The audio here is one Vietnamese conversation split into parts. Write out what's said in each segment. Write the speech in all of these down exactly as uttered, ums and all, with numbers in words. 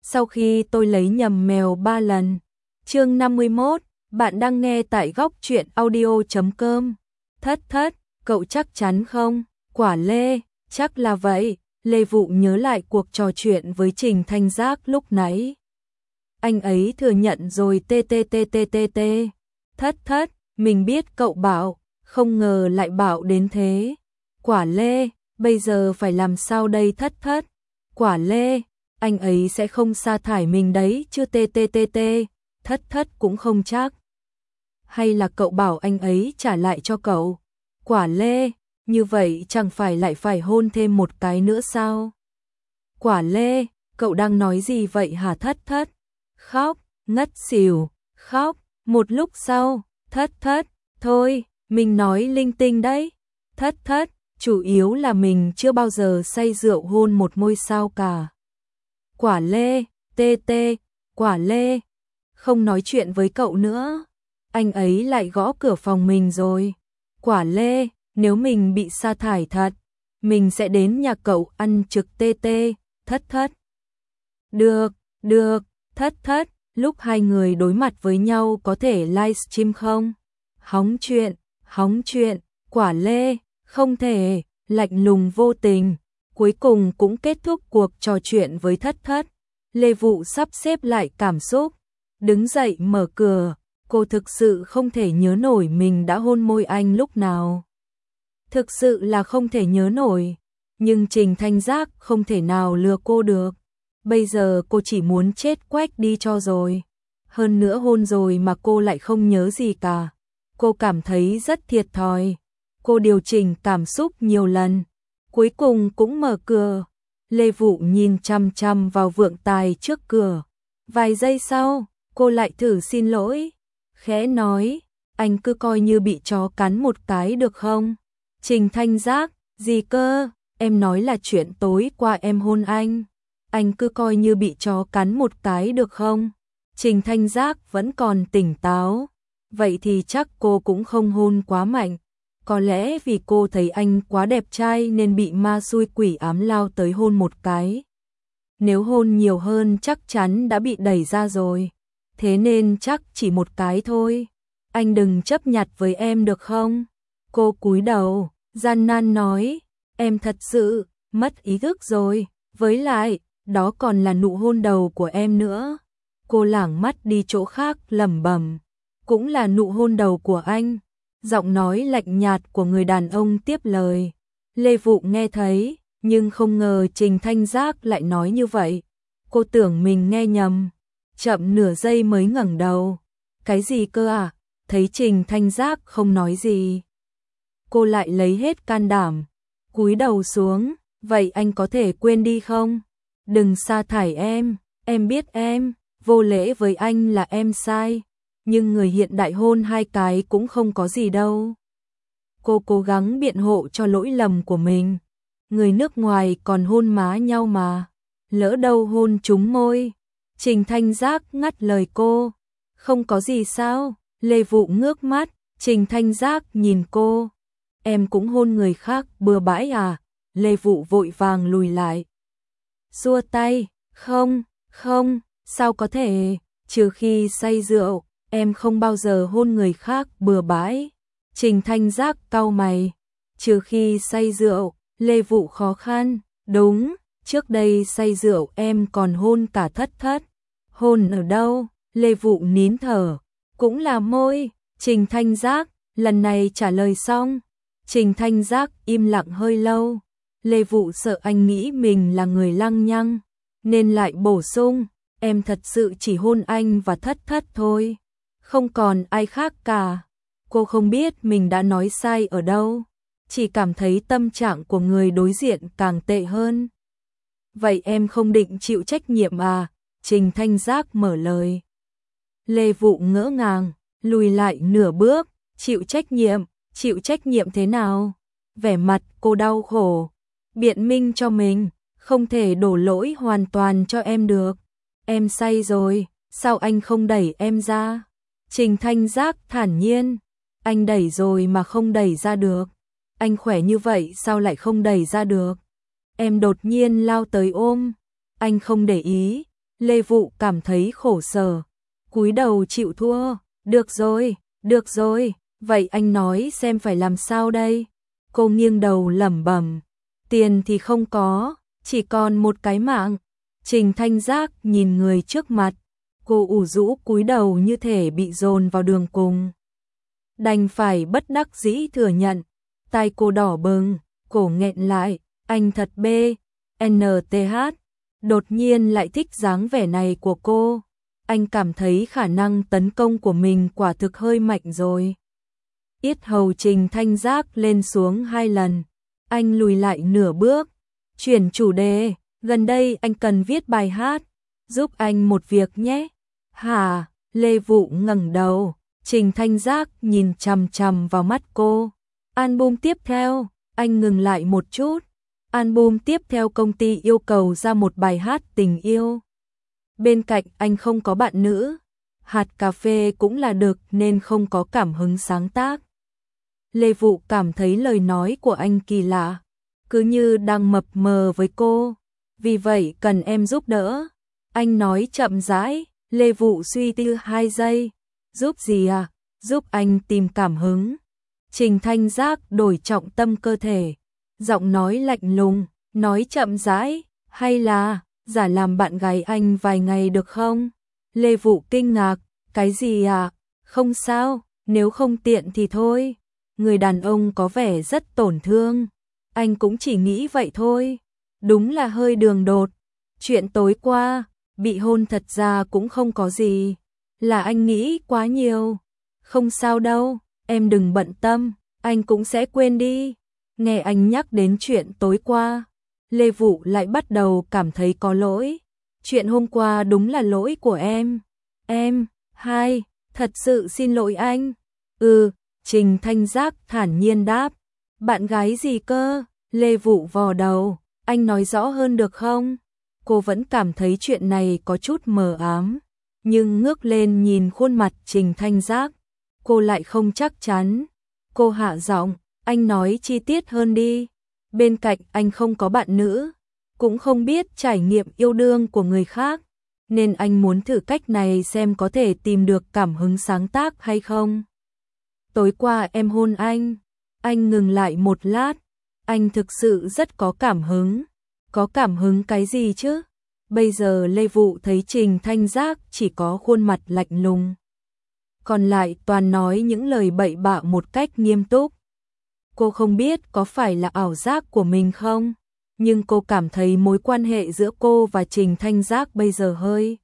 sau khi tôi lấy nhầm mèo ba lần. Chương năm mươi mốt, bạn đang nghe tại góc truyện audio chấm com. Thất thất, cậu chắc chắn không? Quả Lê, chắc là vậy. Lê Vụ nhớ lại cuộc trò chuyện với Trình Thanh Giác lúc nãy. Anh ấy thừa nhận rồi tê tê tê tê tê tê. Thất thất, mình biết cậu bảo, không ngờ lại bảo đến thế. Quả Lê, bây giờ phải làm sao đây thất thất? Quả Lê, anh ấy sẽ không sa thải mình đấy chứ tê tê tê tê. Thất thất cũng không chắc. Hay là cậu bảo anh ấy trả lại cho cậu? Quả Lê, như vậy chẳng phải lại phải hôn thêm một cái nữa sao? Quả Lê, cậu đang nói gì vậy hả thất thất? Khóc, ngất xỉu, khóc, một lúc sau, thất thất, thôi, mình nói linh tinh đấy. Thất thất, chủ yếu là mình chưa bao giờ say rượu hôn một ngôi sao cả. Quả Lê, tê tê, Quả Lê, không nói chuyện với cậu nữa. Anh ấy lại gõ cửa phòng mình rồi. Quả Lê, nếu mình bị sa thải thật, mình sẽ đến nhà cậu ăn trực tê tê, thất thất. Được, được, thất thất, lúc hai người đối mặt với nhau có thể livestream không? Hóng chuyện, hóng chuyện, Quả Lê, không thể, lạnh lùng vô tình. Cuối cùng cũng kết thúc cuộc trò chuyện với thất thất. Lê Vụ sắp xếp lại cảm xúc, đứng dậy mở cửa. Cô thực sự không thể nhớ nổi mình đã hôn môi anh lúc nào. Thực sự là không thể nhớ nổi. Nhưng Trình Thanh Giác không thể nào lừa cô được. Bây giờ cô chỉ muốn chết quách đi cho rồi. Hơn nữa hôn rồi mà cô lại không nhớ gì cả. Cô cảm thấy rất thiệt thòi. Cô điều chỉnh cảm xúc nhiều lần. Cuối cùng cũng mở cửa. Lê Vụ nhìn chăm chăm vào vượng tài trước cửa. Vài giây sau, cô lại thử xin lỗi. Khẽ nói, anh cứ coi như bị chó cắn một cái được không? Trình Thanh Giác, gì cơ? Em nói là chuyện tối qua em hôn anh. Anh cứ coi như bị chó cắn một cái được không? Trình Thanh Giác vẫn còn tỉnh táo. Vậy thì chắc cô cũng không hôn quá mạnh. Có lẽ vì cô thấy anh quá đẹp trai nên bị ma xui quỷ ám lao tới hôn một cái. Nếu hôn nhiều hơn chắc chắn đã bị đẩy ra rồi. Thế nên chắc chỉ một cái thôi. Anh đừng chấp nhặt với em được không? Cô cúi đầu, gian nan nói. Em thật sự, mất ý thức rồi. Với lại, đó còn là nụ hôn đầu của em nữa. Cô lảng mắt đi chỗ khác lẩm bẩm. Cũng là nụ hôn đầu của anh. Giọng nói lạnh nhạt của người đàn ông tiếp lời. Lê Vụ nghe thấy, nhưng không ngờ Trình Thanh Giác lại nói như vậy. Cô tưởng mình nghe nhầm. Chậm nửa giây mới ngẩng đầu. Cái gì cơ à? Thấy Trình Thanh Giác không nói gì. Cô lại lấy hết can đảm. Cúi đầu xuống. Vậy anh có thể quên đi không? Đừng sa thải em. Em biết em. Vô lễ với anh là em sai. Nhưng người hiện đại hôn hai cái cũng không có gì đâu. Cô cố gắng biện hộ cho lỗi lầm của mình. Người nước ngoài còn hôn má nhau mà. Lỡ đâu hôn trúng môi. Trình Thanh Giác ngắt lời cô. Không có gì sao? Lê Vụ ngước mắt. Trình Thanh Giác nhìn cô. Em cũng hôn người khác bừa bãi à? Lê Vụ vội vàng lùi lại. Xua tay. Không, không, sao có thể? Trừ khi say rượu, em không bao giờ hôn người khác bừa bãi. Trình Thanh Giác cau mày. Trừ khi say rượu, Lê Vụ khó khăn. Đúng, trước đây say rượu em còn hôn cả thất thất. Hôn ở đâu? Lê Vụ nín thở. Cũng là môi. Trình Thanh Giác, lần này trả lời xong. Trình Thanh Giác im lặng hơi lâu. Lê Vụ sợ anh nghĩ mình là người lăng nhăng, nên lại bổ sung. Em thật sự chỉ hôn anh và thất thất thôi. Không còn ai khác cả. Cô không biết mình đã nói sai ở đâu. Chỉ cảm thấy tâm trạng của người đối diện càng tệ hơn. Vậy em không định chịu trách nhiệm à? Trình Thanh Giác mở lời. Lê Vụ ngỡ ngàng, lùi lại nửa bước. Chịu trách nhiệm, chịu trách nhiệm thế nào? Vẻ mặt cô đau khổ. Biện minh cho mình, không thể đổ lỗi hoàn toàn cho em được. Em say rồi, sao anh không đẩy em ra? Trình Thanh Giác thản nhiên. Anh đẩy rồi mà không đẩy ra được. Anh khỏe như vậy sao lại không đẩy ra được? Em đột nhiên lao tới ôm. Anh không để ý. Lê Vụ cảm thấy khổ sở, cúi đầu chịu thua. Được rồi, được rồi, vậy anh nói xem phải làm sao đây? Cô nghiêng đầu lẩm bẩm, tiền thì không có, chỉ còn một cái mạng. Trình Thanh Giác nhìn người trước mặt, cô ủ rũ cúi đầu như thể bị dồn vào đường cùng. Đành phải bất đắc dĩ thừa nhận, tai cô đỏ bừng, cổ nghẹn lại, anh thật bê, en tê hát, đột nhiên lại thích dáng vẻ này của cô. Anh cảm thấy khả năng tấn công của mình quả thực hơi mạnh rồi. Yết hầu Trình Thanh Giác lên xuống hai lần, anh lùi lại nửa bước, chuyển chủ đề, gần đây anh cần viết bài hát, giúp anh một việc nhé. Hả? Lê Vụ ngẩng đầu, Trình Thanh Giác nhìn chằm chằm vào mắt cô. Album tiếp theo, anh ngừng lại một chút. Album tiếp theo công ty yêu cầu ra một bài hát tình yêu. Bên cạnh anh không có bạn nữ, hạt cà phê cũng là được nên không có cảm hứng sáng tác. Lê Vụ cảm thấy lời nói của anh kỳ lạ, cứ như đang mập mờ với cô. Vì vậy cần em giúp đỡ. Anh nói chậm rãi. Lê Vụ suy tư hai giây. Giúp gì à? Giúp anh tìm cảm hứng. Trình Thanh Giác đổi trọng tâm cơ thể, giọng nói lạnh lùng, nói chậm rãi, hay là giả làm bạn gái anh vài ngày được không? Lê Vụ kinh ngạc, cái gì à? Không sao, nếu không tiện thì thôi. Người đàn ông có vẻ rất tổn thương. Anh cũng chỉ nghĩ vậy thôi. Đúng là hơi đường đột. Chuyện tối qua, bị hôn thật ra cũng không có gì. Là anh nghĩ quá nhiều. Không sao đâu, em đừng bận tâm, anh cũng sẽ quên đi. Nghe anh nhắc đến chuyện tối qua, Lê Vụ lại bắt đầu cảm thấy có lỗi. Chuyện hôm qua đúng là lỗi của em. Em, hai, thật sự xin lỗi anh. Ừ, Trình Thanh Giác thản nhiên đáp. Bạn gái gì cơ? Lê Vụ vò đầu, anh nói rõ hơn được không? Cô vẫn cảm thấy chuyện này có chút mờ ám, nhưng ngước lên nhìn khuôn mặt Trình Thanh Giác, cô lại không chắc chắn. Cô hạ giọng, anh nói chi tiết hơn đi. Bên cạnh anh không có bạn nữ, cũng không biết trải nghiệm yêu đương của người khác, nên anh muốn thử cách này xem có thể tìm được cảm hứng sáng tác hay không. Tối qua em hôn anh. Anh ngừng lại một lát. Anh thực sự rất có cảm hứng. Có cảm hứng cái gì chứ? Bây giờ Lê Vụ thấy Trình Thanh Giác chỉ có khuôn mặt lạnh lùng, còn lại toàn nói những lời bậy bạ một cách nghiêm túc. Cô không biết có phải là ảo giác của mình không, nhưng cô cảm thấy mối quan hệ giữa cô và Trình Thanh Giác bây giờ hơi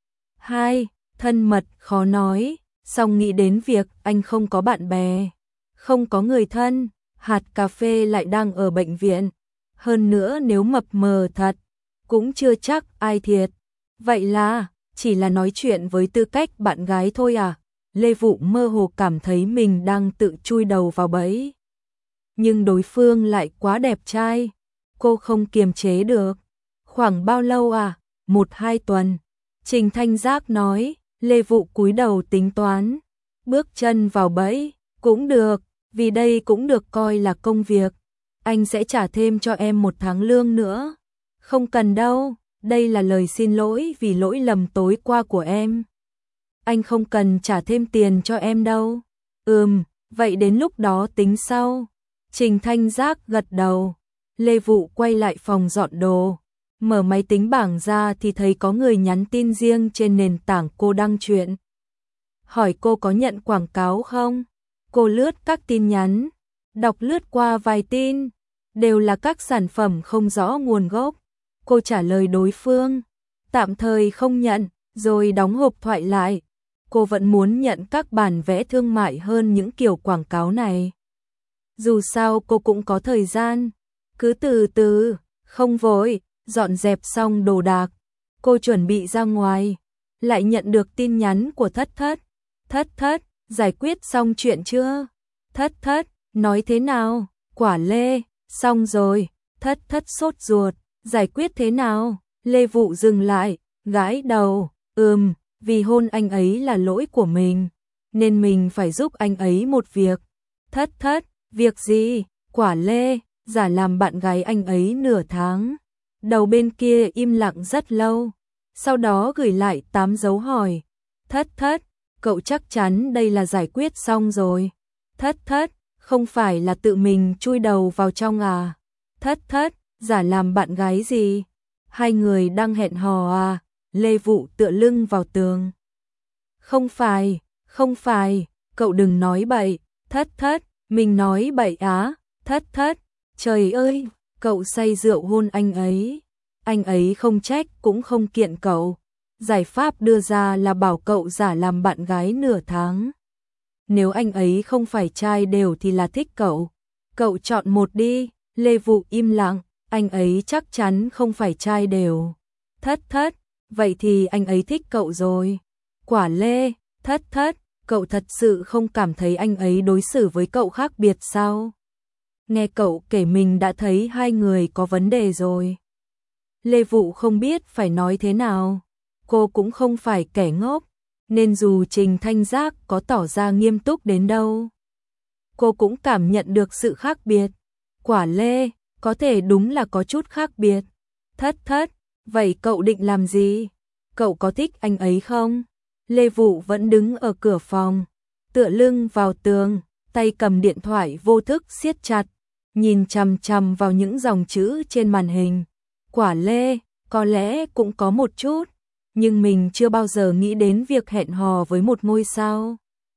hai, thân mật, khó nói. Xong nghĩ đến việc anh không có bạn bè, không có người thân, hạt cà phê lại đang ở bệnh viện. Hơn nữa nếu mập mờ thật, cũng chưa chắc ai thiệt. Vậy là, chỉ là nói chuyện với tư cách bạn gái thôi à? Lê Vụ mơ hồ cảm thấy mình đang tự chui đầu vào bẫy. Nhưng đối phương lại quá đẹp trai, cô không kiềm chế được. Khoảng bao lâu à? Một hai tuần. Trình Thanh Giác nói. Lê Vụ cúi đầu tính toán. Bước chân vào bẫy, cũng được, vì đây cũng được coi là công việc. Anh sẽ trả thêm cho em một tháng lương nữa. Không cần đâu, đây là lời xin lỗi vì lỗi lầm tối qua của em. Anh không cần trả thêm tiền cho em đâu. Ừm, vậy đến lúc đó tính sau. Trình Thanh Giác gật đầu. Lê Vụ quay lại phòng dọn đồ. Mở máy tính bảng ra thì thấy có người nhắn tin riêng trên nền tảng cô đăng chuyện. Hỏi cô có nhận quảng cáo không? Cô lướt các tin nhắn, đọc lướt qua vài tin, đều là các sản phẩm không rõ nguồn gốc. Cô trả lời đối phương, tạm thời không nhận, rồi đóng hộp thoại lại. Cô vẫn muốn nhận các bản vẽ thương mại hơn những kiểu quảng cáo này. Dù sao cô cũng có thời gian, cứ từ từ, không vội. Dọn dẹp xong đồ đạc, cô chuẩn bị ra ngoài, lại nhận được tin nhắn của Thất Thất. Thất Thất, giải quyết xong chuyện chưa? Thất Thất, nói thế nào? Quả Lê, xong rồi. Thất Thất sốt ruột, giải quyết thế nào? Lê Vụ dừng lại, gãi đầu, ừm, vì hôn anh ấy là lỗi của mình, nên mình phải giúp anh ấy một việc. Thất Thất, việc gì? Quả Lê, giả làm bạn gái anh ấy nửa tháng. Đầu bên kia im lặng rất lâu, sau đó gửi lại tám dấu hỏi. Thất thất, cậu chắc chắn đây là giải quyết xong rồi. Thất thất, không phải là tự mình chui đầu vào trong à? Thất thất, giả làm bạn gái gì? Hai người đang hẹn hò à? Lê Vụ tựa lưng vào tường. Không phải, không phải, cậu đừng nói bậy. Thất thất, mình nói bậy á? Thất thất, trời ơi, cậu say rượu hôn anh ấy. Anh ấy không trách cũng không kiện cậu. Giải pháp đưa ra là bảo cậu giả làm bạn gái nửa tháng. Nếu anh ấy không phải trai đều thì là thích cậu. Cậu chọn một đi. Lê Vụ im lặng, anh ấy chắc chắn không phải trai đều. Thất thất, vậy thì anh ấy thích cậu rồi. Quả Lê, thất thất, cậu thật sự không cảm thấy anh ấy đối xử với cậu khác biệt sao? Nghe cậu kể mình đã thấy hai người có vấn đề rồi. Lê Vụ không biết phải nói thế nào. Cô cũng không phải kẻ ngốc, nên dù Trình Thanh Giác có tỏ ra nghiêm túc đến đâu, cô cũng cảm nhận được sự khác biệt. Quả Lê, có thể đúng là có chút khác biệt. Thất thất, vậy cậu định làm gì? Cậu có thích anh ấy không? Lê Vụ vẫn đứng ở cửa phòng, tựa lưng vào tường, tay cầm điện thoại vô thức siết chặt, nhìn chằm chằm vào những dòng chữ trên màn hình. Quả Lê, có lẽ cũng có một chút, nhưng mình chưa bao giờ nghĩ đến việc hẹn hò với một ngôi sao.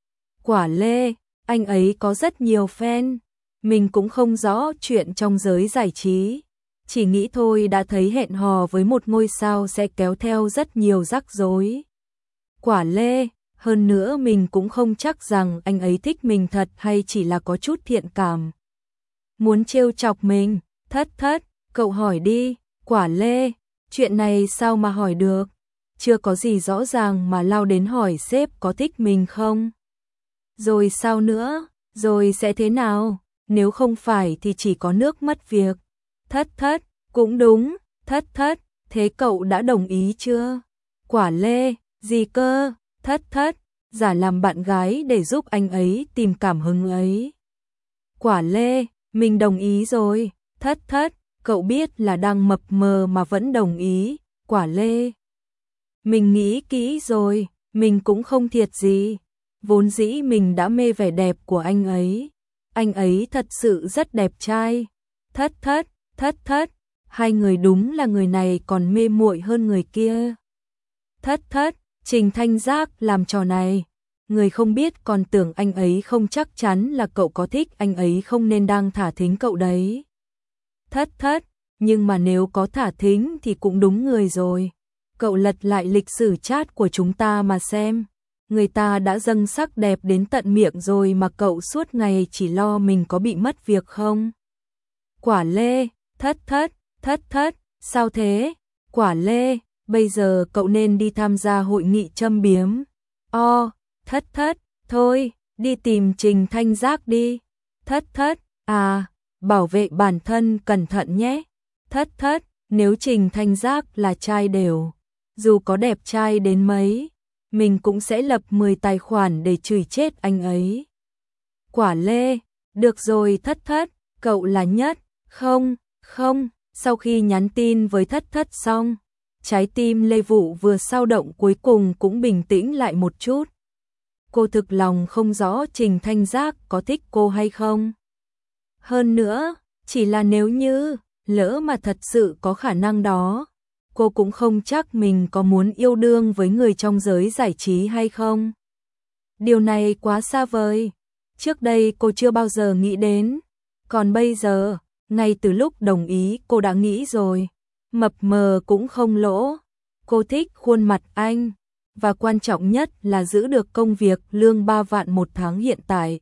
Quả Lê, anh ấy có rất nhiều fan, mình cũng không rõ chuyện trong giới giải trí, chỉ nghĩ thôi đã thấy hẹn hò với một ngôi sao sẽ kéo theo rất nhiều rắc rối. Quả Lê, hơn nữa mình cũng không chắc rằng anh ấy thích mình thật hay chỉ là có chút thiện cảm. Muốn trêu chọc mình. Thất thất, cậu hỏi đi. Quả Lê, chuyện này sao mà hỏi được? Chưa có gì rõ ràng mà lao đến hỏi sếp có thích mình không? Rồi sao nữa? Rồi sẽ thế nào? Nếu không phải thì chỉ có nước mất việc. Thất thất, cũng đúng. Thất thất, thế cậu đã đồng ý chưa? Quả Lê, gì cơ? Thất thất, giả làm bạn gái để giúp anh ấy tìm cảm hứng ấy. Quả Lê, mình đồng ý rồi. Thất thất, cậu biết là đang mập mờ mà vẫn đồng ý. Quả Lê, mình nghĩ kỹ rồi, mình cũng không thiệt gì. Vốn dĩ mình đã mê vẻ đẹp của anh ấy. Anh ấy thật sự rất đẹp trai. Thất thất, thất thất, hai người đúng là người này còn mê muội hơn người kia. Thất thất, Trình Thanh Giác làm trò này. Người không biết còn tưởng anh ấy không chắc chắn là cậu có thích anh ấy không nên đang thả thính cậu đấy. Thất thất, nhưng mà nếu có thả thính thì cũng đúng người rồi. Cậu lật lại lịch sử chat của chúng ta mà xem. Người ta đã dâng sắc đẹp đến tận miệng rồi mà cậu suốt ngày chỉ lo mình có bị mất việc không. Quả Lê, thất thất, thất thất, sao thế? Quả Lê, bây giờ cậu nên đi tham gia hội nghị châm biếm. O, thất thất, thôi, đi tìm Trình Thanh Giác đi. Thất thất, à, bảo vệ bản thân cẩn thận nhé. Thất thất, nếu Trình Thanh Giác là trai đều, dù có đẹp trai đến mấy, mình cũng sẽ lập mười tài khoản để chửi chết anh ấy. Quả Lê, được rồi thất thất, cậu là nhất. Không, không, sau khi nhắn tin với thất thất xong, trái tim Lê Vụ vừa dao động cuối cùng cũng bình tĩnh lại một chút. Cô thực lòng không rõ Trình Thanh Giác có thích cô hay không. Hơn nữa, chỉ là nếu như, lỡ mà thật sự có khả năng đó, cô cũng không chắc mình có muốn yêu đương với người trong giới giải trí hay không. Điều này quá xa vời. Trước đây cô chưa bao giờ nghĩ đến. Còn bây giờ, ngay từ lúc đồng ý cô đã nghĩ rồi. Mập mờ cũng không lỗ. Cô thích khuôn mặt anh. Và quan trọng nhất là giữ được công việc lương ba vạn một tháng hiện tại.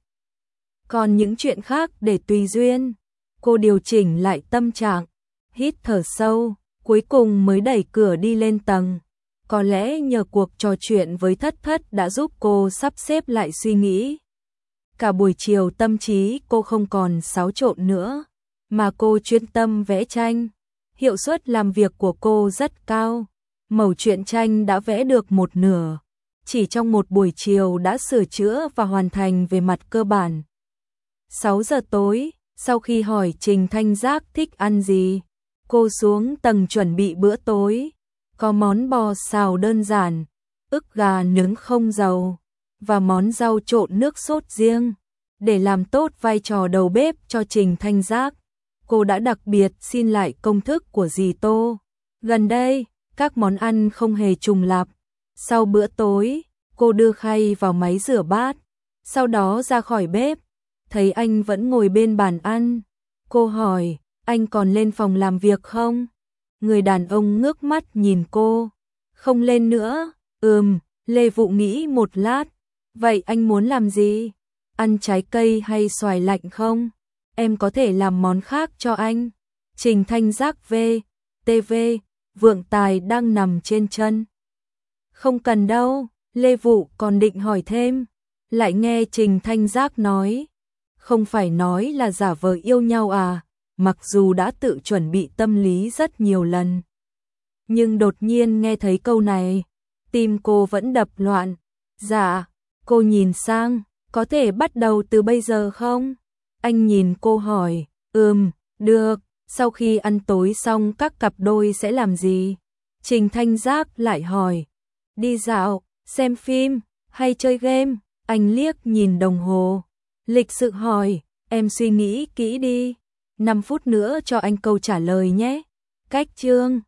Còn những chuyện khác để tùy duyên. Cô điều chỉnh lại tâm trạng, hít thở sâu, cuối cùng mới đẩy cửa đi lên tầng. Có lẽ nhờ cuộc trò chuyện với thất thất đã giúp cô sắp xếp lại suy nghĩ. Cả buổi chiều tâm trí cô không còn xáo trộn nữa, mà cô chuyên tâm vẽ tranh. Hiệu suất làm việc của cô rất cao. Mẩu truyện tranh đã vẽ được một nửa. Chỉ trong một buổi chiều đã sửa chữa và hoàn thành về mặt cơ bản. sáu giờ tối, sau khi hỏi Trình Thanh Giác thích ăn gì, cô xuống tầng chuẩn bị bữa tối. có món bò xào đơn giản, ức gà nướng không dầu và món rau trộn nước sốt riêng. Để làm tốt vai trò đầu bếp cho Trình Thanh Giác, cô đã đặc biệt xin lại công thức của dì Tô. Gần đây, các món ăn không hề trùng lặp. Sau bữa tối, cô đưa khay vào máy rửa bát, sau đó ra khỏi bếp, thấy anh vẫn ngồi bên bàn ăn. Cô hỏi, anh còn lên phòng làm việc không? Người đàn ông ngước mắt nhìn cô, không lên nữa. Ừm, Lê Vụ nghĩ một lát, vậy anh muốn làm gì? Ăn trái cây hay xoài lạnh không? Em có thể làm món khác cho anh. Trình Thanh Giác về, tê vê, vượng tài đang nằm trên chân. Không cần đâu, Lê Vụ còn định hỏi thêm, lại nghe Trình Thanh Giác nói, không phải nói là giả vờ yêu nhau à, mặc dù đã tự chuẩn bị tâm lý rất nhiều lần. Nhưng đột nhiên nghe thấy câu này, tim cô vẫn đập loạn. Dạ, cô nhìn sang, có thể bắt đầu từ bây giờ không? Anh nhìn cô hỏi, ừm, được, sau khi ăn tối xong các cặp đôi sẽ làm gì? Trình Thanh Giác lại hỏi, đi dạo, xem phim, hay chơi game? Anh liếc nhìn đồng hồ, lịch sự hỏi, em suy nghĩ kỹ đi, năm phút nữa cho anh câu trả lời nhé. Cách chương